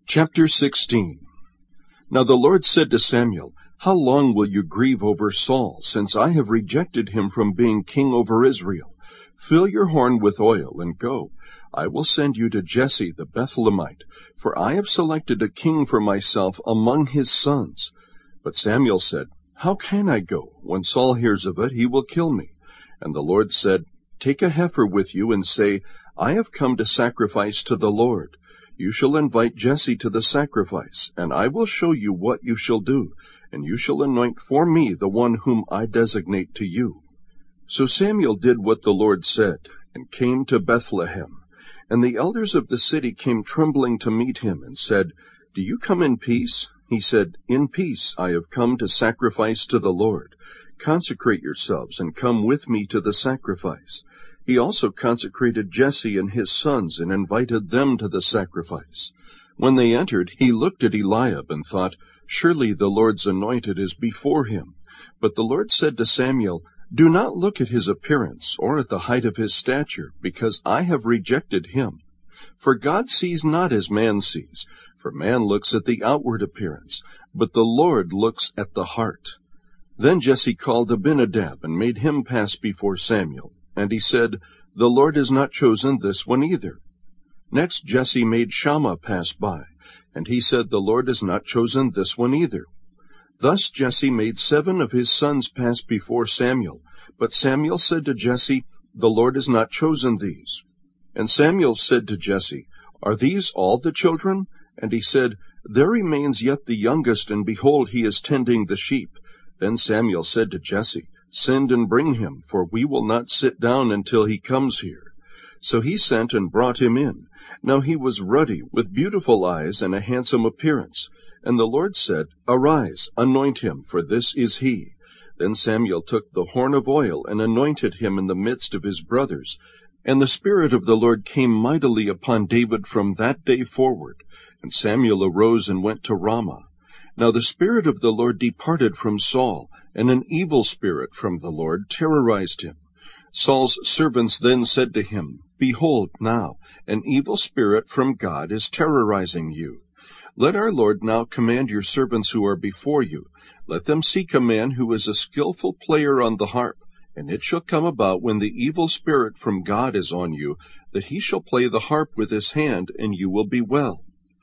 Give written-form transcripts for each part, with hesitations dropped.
Chapter 16. Now the Lord said to Samuel, How long will you grieve over Saul, since I have rejected him from being king over Israel? Fill your horn with oil, and go. I will send you to Jesse the Bethlehemite, for I have selected a king for myself among his sons. But Samuel said, How can I go? When Saul hears of it, he will kill me. And the Lord said, Take a heifer with you, and say, I have come to sacrifice to the Lord. You shall invite Jesse to the sacrifice, and I will show you what you shall do, and you shall anoint for me the one whom I designate to you. So Samuel did what the Lord said, and came to Bethlehem. And the elders of the city came trembling to meet him, and said, Do you come in peace? He said, In peace I have come to sacrifice to the Lord. Consecrate yourselves, and come with me to the sacrifice. He also consecrated Jesse and his sons, and invited them to the sacrifice. When they entered, he looked at Eliab, and thought, Surely the Lord's anointed is before him. But the Lord said to Samuel, Do not look at his appearance, or at the height of his stature, because I have rejected him. For God sees not as man sees, for man looks at the outward appearance, but the Lord looks at the heart. Then Jesse called Abinadab, and made him pass before Samuel. And he said, The Lord has not chosen this one either. Next Jesse made Shammah pass by, and he said, The Lord has not chosen this one either. Thus Jesse made 7 of his sons pass before Samuel. But Samuel said to Jesse, The Lord has not chosen these. And Samuel said to Jesse, Are these all the children? And he said, There remains yet the youngest, and behold, he is tending the sheep. Then Samuel said to Jesse, Send and bring him, for we will not sit down until he comes here. So he sent and brought him in. Now he was ruddy, with beautiful eyes and a handsome appearance. And the Lord said, Arise, anoint him, for this is he. Then Samuel took the horn of oil and anointed him in the midst of his brothers. And the Spirit of the Lord came mightily upon David from that day forward. And Samuel arose and went to Ramah. Now the Spirit of the Lord departed from Saul, and an evil spirit from the Lord terrorized him. Saul's servants then said to him, Behold, now, an evil spirit from God is terrorizing you. Let our Lord now command your servants who are before you. Let them seek a man who is a skillful player on the harp, and it shall come about when the evil spirit from God is on you, that he shall play the harp with his hand, and you will be well.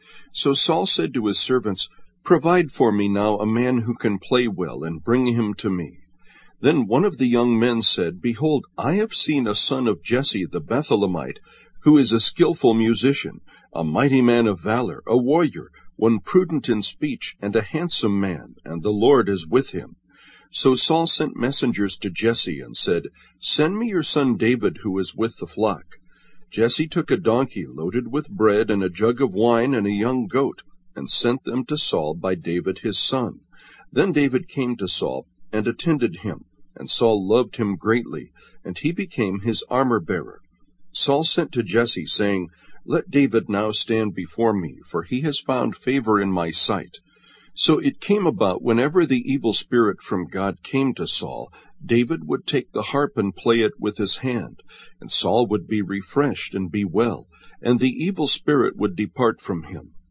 So Saul said to his servants, Provide for me now a man who can play well, and bring him to me. Then one of the young men said, Behold, I have seen a son of Jesse the Bethlehemite, who is a skillful musician, a mighty man of valor, a warrior, one prudent in speech, and a handsome man, and the Lord is with him. So Saul sent messengers to Jesse, and said, Send me your son David, who is with the flock. Jesse took a donkey loaded with bread, and a jug of wine, and a young goat, and sent them to Saul by David his son. Then David came to Saul, and attended him, and Saul loved him greatly, and he became his armor-bearer. Saul sent to Jesse, saying, Let David now stand before me, for he has found favor in my sight. So it came about, whenever the evil spirit from God came to Saul, David would take the harp and play it with his hand, and Saul would be refreshed and be well, and the evil spirit would depart from him.